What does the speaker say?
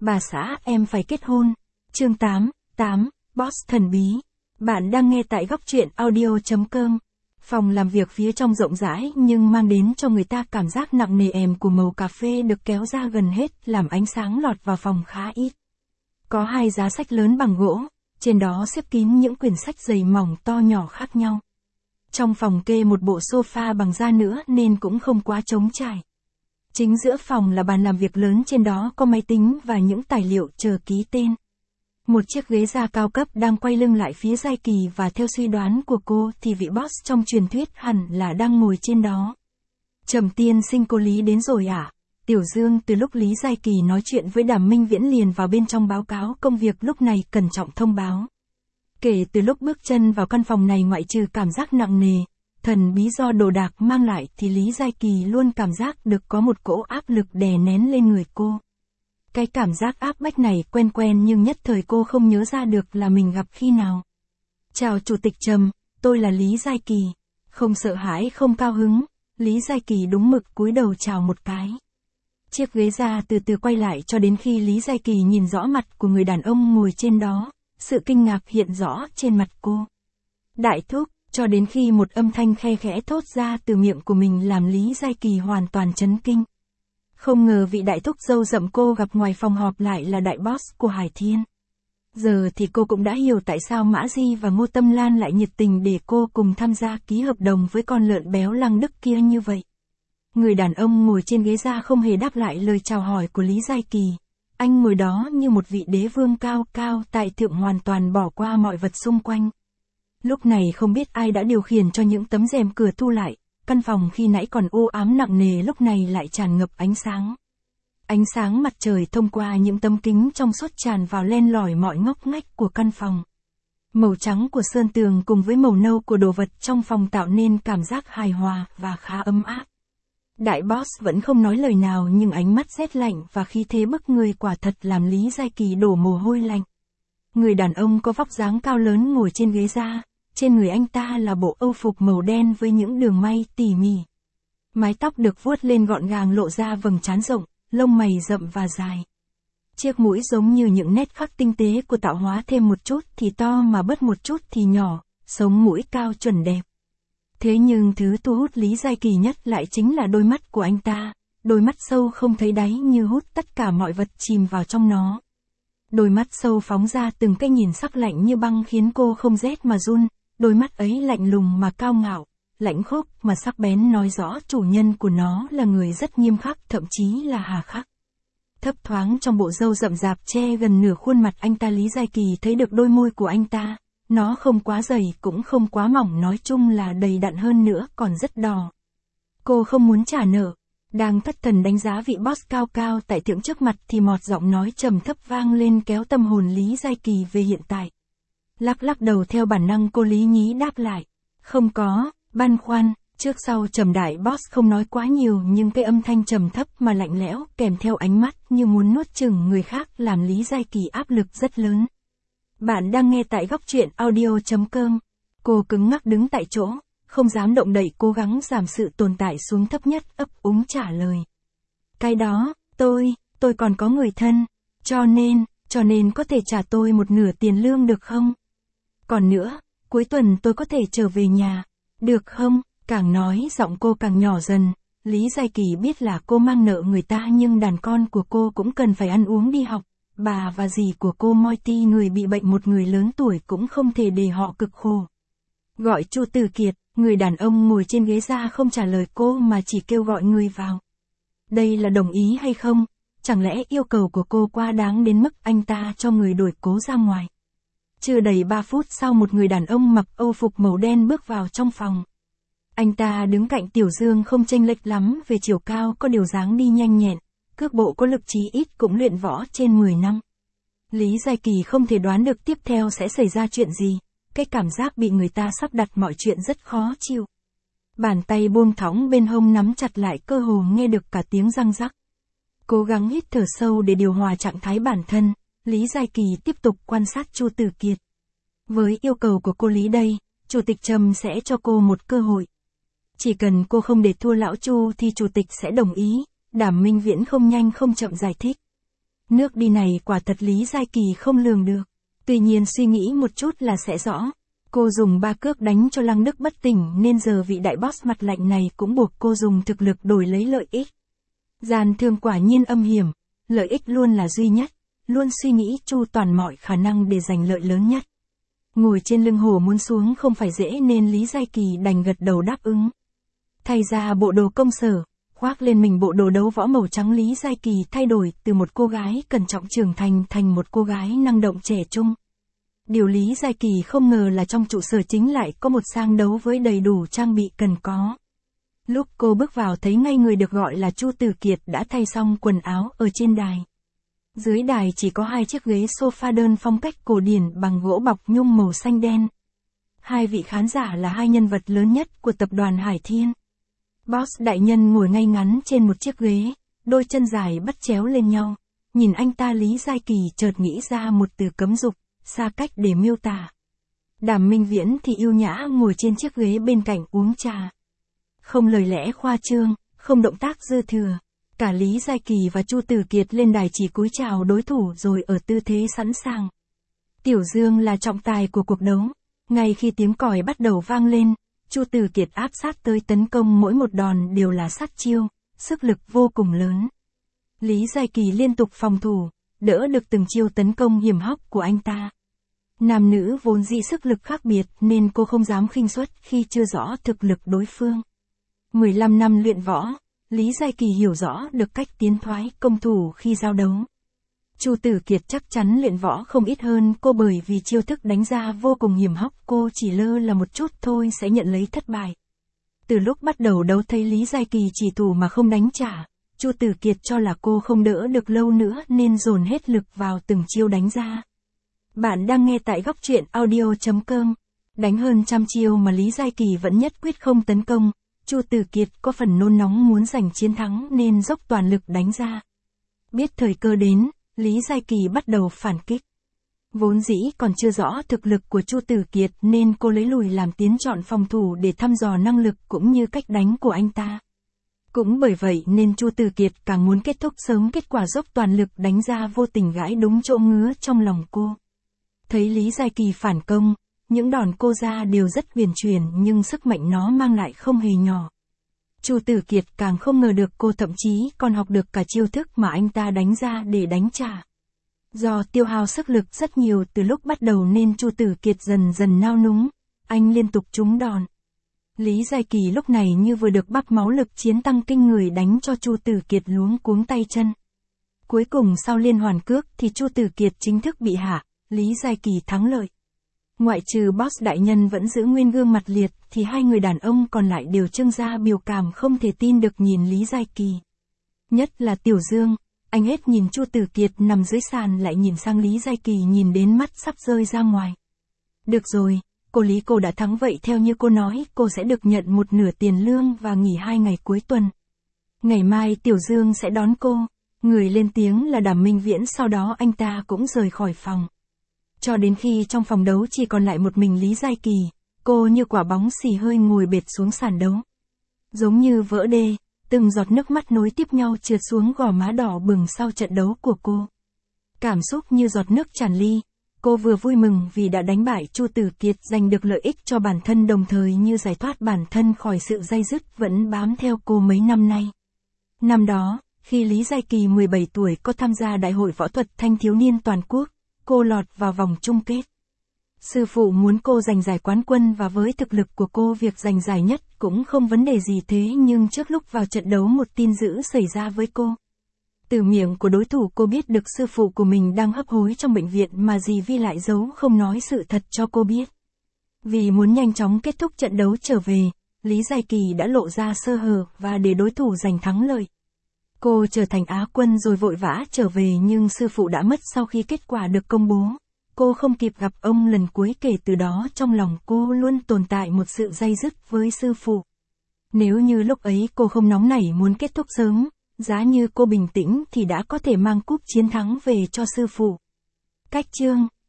Bà xã em phải kết hôn. Chương 8, Boss thần bí. Bạn đang nghe tại góc truyện audio.com. Phòng làm việc phía trong rộng rãi nhưng mang đến cho người ta cảm giác nặng nề của màu cà phê được kéo ra gần hết làm ánh sáng lọt vào phòng khá ít. Có 2 giá sách lớn bằng gỗ, trên đó xếp kín những quyển sách dày mỏng to nhỏ khác nhau. Trong phòng kê một bộ sofa bằng da nữa nên cũng không quá trống trải. Chính giữa phòng là bàn làm việc lớn, trên đó có máy tính và những tài liệu chờ ký tên. Một chiếc ghế da cao cấp đang quay lưng lại phía Giai Kỳ và theo suy đoán của cô thì vị boss trong truyền thuyết hẳn là đang ngồi trên đó. Trầm tiên sinh, cô Lý đến rồi à? Tiểu Dương từ lúc Lý Giai Kỳ nói chuyện với Đàm Minh Viễn liền vào bên trong báo cáo công việc lúc này cẩn trọng thông báo. Kể từ lúc bước chân vào căn phòng này, ngoại trừ cảm giác nặng nề, thần bí do đồ đạc mang lại thì Lý Giai Kỳ luôn cảm giác được có một cỗ áp lực đè nén lên người cô. Cái cảm giác áp bách này quen quen nhưng nhất thời cô không nhớ ra được là mình gặp khi nào. Chào Chủ tịch Trầm, tôi là Lý Giai Kỳ. Không sợ hãi không cao hứng, Lý Giai Kỳ đúng mực cúi đầu chào một cái. Chiếc ghế da từ từ quay lại cho đến khi Lý Giai Kỳ nhìn rõ mặt của người đàn ông ngồi trên đó, sự kinh ngạc hiện rõ trên mặt cô. Đại thúc, cho đến khi một âm thanh khe khẽ thốt ra từ miệng của mình làm Lý Giai Kỳ hoàn toàn chấn kinh. Không ngờ vị đại thúc râu rậm cô gặp ngoài phòng họp lại là đại boss của Hải Thiên. Giờ thì cô cũng đã hiểu tại sao Mã Di và Ngô Tâm Lan lại nhiệt tình để cô cùng tham gia ký hợp đồng với con lợn béo Lăng Đức kia như vậy. Người đàn ông ngồi trên ghế da không hề đáp lại lời chào hỏi của Lý Giai Kỳ. Anh ngồi đó như một vị đế vương cao cao tại thượng, hoàn toàn bỏ qua mọi vật xung quanh. Lúc này không biết ai đã điều khiển cho những tấm rèm cửa thu lại, căn phòng khi nãy còn u ám nặng nề lúc này lại tràn ngập ánh sáng. Ánh sáng mặt trời thông qua những tấm kính trong suốt tràn vào len lỏi mọi ngóc ngách của căn phòng. Màu trắng của sơn tường cùng với màu nâu của đồ vật trong phòng tạo nên cảm giác hài hòa và khá ấm áp. Đại boss vẫn không nói lời nào nhưng ánh mắt rét lạnh và khí thế bức người quả thật làm Lý Giai Kỳ đổ mồ hôi lạnh. Người đàn ông có vóc dáng cao lớn ngồi trên ghế da, trên người anh ta là bộ âu phục màu đen với những đường may tỉ mỉ. Mái tóc được vuốt lên gọn gàng lộ ra vầng trán rộng, lông mày rậm và dài. Chiếc mũi giống như những nét khắc tinh tế của tạo hóa, thêm một chút thì to mà bớt một chút thì nhỏ, sống mũi cao chuẩn đẹp. Thế nhưng thứ thu hút Lý Giai Kỳ nhất lại chính là đôi mắt của anh ta, đôi mắt sâu không thấy đáy như hút tất cả mọi vật chìm vào trong nó. Đôi mắt sâu phóng ra từng cái nhìn sắc lạnh như băng khiến cô không rét mà run, đôi mắt ấy lạnh lùng mà cao ngạo, lãnh khốc mà sắc bén, nói rõ chủ nhân của nó là người rất nghiêm khắc, thậm chí là hà khắc. Thấp thoáng trong bộ râu rậm rạp che gần nửa khuôn mặt anh ta, Lý Giai Kỳ thấy được đôi môi của anh ta. Nó không quá dày cũng không quá mỏng, nói chung là đầy đặn, hơn nữa còn rất đỏ. Cô không muốn trả nợ. Đang thất thần đánh giá vị boss cao cao tại thượng trước mặt thì một giọng nói trầm thấp vang lên kéo tâm hồn Lý Giai Kỳ về hiện tại. Lắc lắc đầu theo bản năng, cô Lý nhí đáp lại. Không có, băn khoăn. Trước sau trầm đại boss không nói quá nhiều nhưng cái âm thanh trầm thấp mà lạnh lẽo kèm theo ánh mắt như muốn nuốt chửng người khác làm Lý Giai Kỳ áp lực rất lớn. Bạn đang nghe tại góc truyện audio.com. Cô cứng ngắc đứng tại chỗ, không dám động đậy, cố gắng giảm sự tồn tại xuống thấp nhất, ấp úng trả lời. Cái đó, tôi còn có người thân, cho nên có thể trả tôi một nửa tiền lương được không? Còn nữa, cuối tuần tôi có thể trở về nhà, được không? Càng nói giọng cô càng nhỏ dần. Lý Giai Kỳ biết là cô mang nợ người ta nhưng đàn con của cô cũng cần phải ăn uống đi học. Bà và dì của cô Moiti người bị bệnh, một người lớn tuổi cũng không thể để họ cực khổ. Gọi Chu Tử Kiệt. Người đàn ông ngồi trên ghế da không trả lời cô mà chỉ kêu gọi người vào. Đây là đồng ý hay không? Chẳng lẽ yêu cầu của cô quá đáng đến mức anh ta cho người đuổi cố ra ngoài? Chưa đầy 3 phút sau, một người đàn ông mặc âu phục màu đen bước vào trong phòng. Anh ta đứng cạnh Tiểu Dương, không chênh lệch lắm về chiều cao, có điều dáng đi nhanh nhẹn, cước bộ có lực, chí ít cũng luyện võ trên 10 năm. Lý Giai Kỳ không thể đoán được tiếp theo sẽ xảy ra chuyện gì, cái cảm giác bị người ta sắp đặt mọi chuyện rất khó chịu. Bàn tay buông thõng bên hông nắm chặt lại, cơ hồ nghe được cả tiếng răng rắc. Cố gắng hít thở sâu để điều hòa trạng thái bản thân, Lý Giai Kỳ tiếp tục quan sát Chu Tử Kiệt. Với yêu cầu của cô Lý đây, Chủ tịch Trầm sẽ cho cô một cơ hội. Chỉ cần cô không để thua lão Chu thì Chủ tịch sẽ đồng ý. Đàm Minh Viễn không nhanh không chậm giải thích. Nước đi này quả thật Lý Giai Kỳ không lường được. Tuy nhiên suy nghĩ một chút là sẽ rõ. Cô dùng 3 cước đánh cho Lăng Đức bất tỉnh nên giờ vị đại boss mặt lạnh này cũng buộc cô dùng thực lực đổi lấy lợi ích. Gian thương quả nhiên âm hiểm, lợi ích luôn là duy nhất, luôn suy nghĩ chu toàn mọi khả năng để giành lợi lớn nhất. Ngồi trên lưng hổ muốn xuống không phải dễ nên Lý Giai Kỳ đành gật đầu đáp ứng. Thay ra bộ đồ công sở, khoác lên mình bộ đồ đấu võ màu trắng, Lý Giai Kỳ thay đổi từ một cô gái cẩn trọng trưởng thành thành một cô gái năng động trẻ trung. Điều Lý Giai Kỳ không ngờ là trong trụ sở chính lại có một sang đấu với đầy đủ trang bị cần có. Lúc cô bước vào thấy ngay người được gọi là Chu Tử Kiệt đã thay xong quần áo ở trên đài. Dưới đài chỉ có 2 chiếc ghế sofa đơn phong cách cổ điển bằng gỗ bọc nhung màu xanh đen. 2 vị khán giả là 2 nhân vật lớn nhất của tập đoàn Hải Thiên. Boss đại nhân ngồi ngay ngắn trên một chiếc ghế, đôi chân dài bắt chéo lên nhau. Nhìn anh ta Lý Giai Kỳ chợt nghĩ ra một từ cấm dục, xa cách để miêu tả. Đàm Minh Viễn thì yêu nhã ngồi trên chiếc ghế bên cạnh uống trà. Không lời lẽ khoa trương, không động tác dư thừa. Cả Lý Giai Kỳ và Chu Tử Kiệt lên đài chỉ cúi chào đối thủ rồi ở tư thế sẵn sàng. Tiểu Dương là trọng tài của cuộc đấu. Ngay khi tiếng còi bắt đầu vang lên, Chu Tử Kiệt áp sát tới tấn công, mỗi một đòn đều là sát chiêu, sức lực vô cùng lớn. Lý Giai Kỳ liên tục phòng thủ, đỡ được từng chiêu tấn công hiểm hóc của anh ta. Nam nữ vốn dĩ sức lực khác biệt nên cô không dám khinh suất khi chưa rõ thực lực đối phương. 15 năm luyện võ, Lý Giai Kỳ hiểu rõ được cách tiến thoái công thủ khi giao đấu. Chu Tử Kiệt chắc chắn luyện võ không ít hơn cô bởi vì chiêu thức đánh ra vô cùng hiểm hóc, cô chỉ lơ là một chút thôi sẽ nhận lấy thất bại. Từ lúc bắt đầu đấu thấy Lý Giai Kỳ chỉ thủ mà không đánh trả, Chu Tử Kiệt cho là cô không đỡ được lâu nữa nên dồn hết lực vào từng chiêu đánh ra. Bạn đang nghe tại góc truyện audio.com. Đánh hơn 100 chiêu mà Lý Giai Kỳ vẫn nhất quyết không tấn công, Chu Tử Kiệt có phần nôn nóng muốn giành chiến thắng nên dốc toàn lực đánh ra. Biết thời cơ đến, Lý Giai Kỳ bắt đầu phản kích. Vốn dĩ còn chưa rõ thực lực của Chu Tử Kiệt nên cô lấy lùi làm tiến, chọn phòng thủ để thăm dò năng lực cũng như cách đánh của anh ta. Cũng bởi vậy nên Chu Tử Kiệt càng muốn kết thúc sớm, kết quả dốc toàn lực đánh ra vô tình gãi đúng chỗ ngứa trong lòng cô. Thấy Lý Giai Kỳ phản công, những đòn cô ra đều rất huyền chuyển nhưng sức mạnh nó mang lại không hề nhỏ. Chu Tử Kiệt càng không ngờ được cô thậm chí còn học được cả chiêu thức mà anh ta đánh ra để đánh trả. Do tiêu hao sức lực rất nhiều từ lúc bắt đầu nên Chu Tử Kiệt dần dần nao núng, anh liên tục trúng đòn. Lý Giai Kỳ lúc này như vừa được bắp máu, lực chiến tăng kinh người đánh cho Chu Tử Kiệt luống cuống tay chân. Cuối cùng sau liên hoàn cước thì Chu Tử Kiệt chính thức bị hạ, Lý Giai Kỳ thắng lợi. Ngoại trừ boss đại nhân vẫn giữ nguyên gương mặt liệt thì 2 người đàn ông còn lại đều trưng ra biểu cảm không thể tin được nhìn Lý Giai Kỳ. Nhất là Tiểu Dương, anh hết nhìn Chu Tử Kiệt nằm dưới sàn lại nhìn sang Lý Giai Kỳ, nhìn đến mắt sắp rơi ra ngoài. Được rồi, cô Lý, cô đã thắng vậy theo như cô nói cô sẽ được nhận 1/2 tiền lương và nghỉ 2 ngày cuối tuần. Ngày mai Tiểu Dương sẽ đón cô. Người lên tiếng là Đàm Minh Viễn, sau đó anh ta cũng rời khỏi phòng. Cho đến khi trong phòng đấu chỉ còn lại một mình Lý Giai Kỳ, cô như quả bóng xì hơi ngồi bệt xuống sàn đấu. Giống như vỡ đê, từng giọt nước mắt nối tiếp nhau trượt xuống gò má đỏ bừng sau trận đấu của cô. Cảm xúc như giọt nước tràn ly, cô vừa vui mừng vì đã đánh bại Chu Tử Kiệt, giành được lợi ích cho bản thân, đồng thời như giải thoát bản thân khỏi sự day dứt vẫn bám theo cô mấy năm nay. Năm đó, khi Lý Giai Kỳ 17 tuổi có tham gia Đại hội Võ thuật Thanh thiếu niên toàn quốc, cô lọt vào vòng chung kết. Sư phụ muốn cô giành giải quán quân và với thực lực của cô việc giành giải nhất cũng không vấn đề gì, thế nhưng trước lúc vào trận đấu một tin dữ xảy ra với cô. Từ miệng của đối thủ cô biết được sư phụ của mình đang hấp hối trong bệnh viện mà dì Vi lại giấu không nói sự thật cho cô biết. Vì muốn nhanh chóng kết thúc trận đấu trở về, Lý Giai Kỳ đã lộ ra sơ hở và để đối thủ giành thắng lợi. Cô trở thành Á quân rồi vội vã trở về nhưng sư phụ đã mất sau khi kết quả được công bố. Cô không kịp gặp ông lần cuối, kể từ đó trong lòng cô luôn tồn tại một sự day dứt với sư phụ. Nếu như lúc ấy cô không nóng nảy muốn kết thúc sớm, giá như cô bình tĩnh thì đã có thể mang cúp chiến thắng về cho sư phụ. Cách chương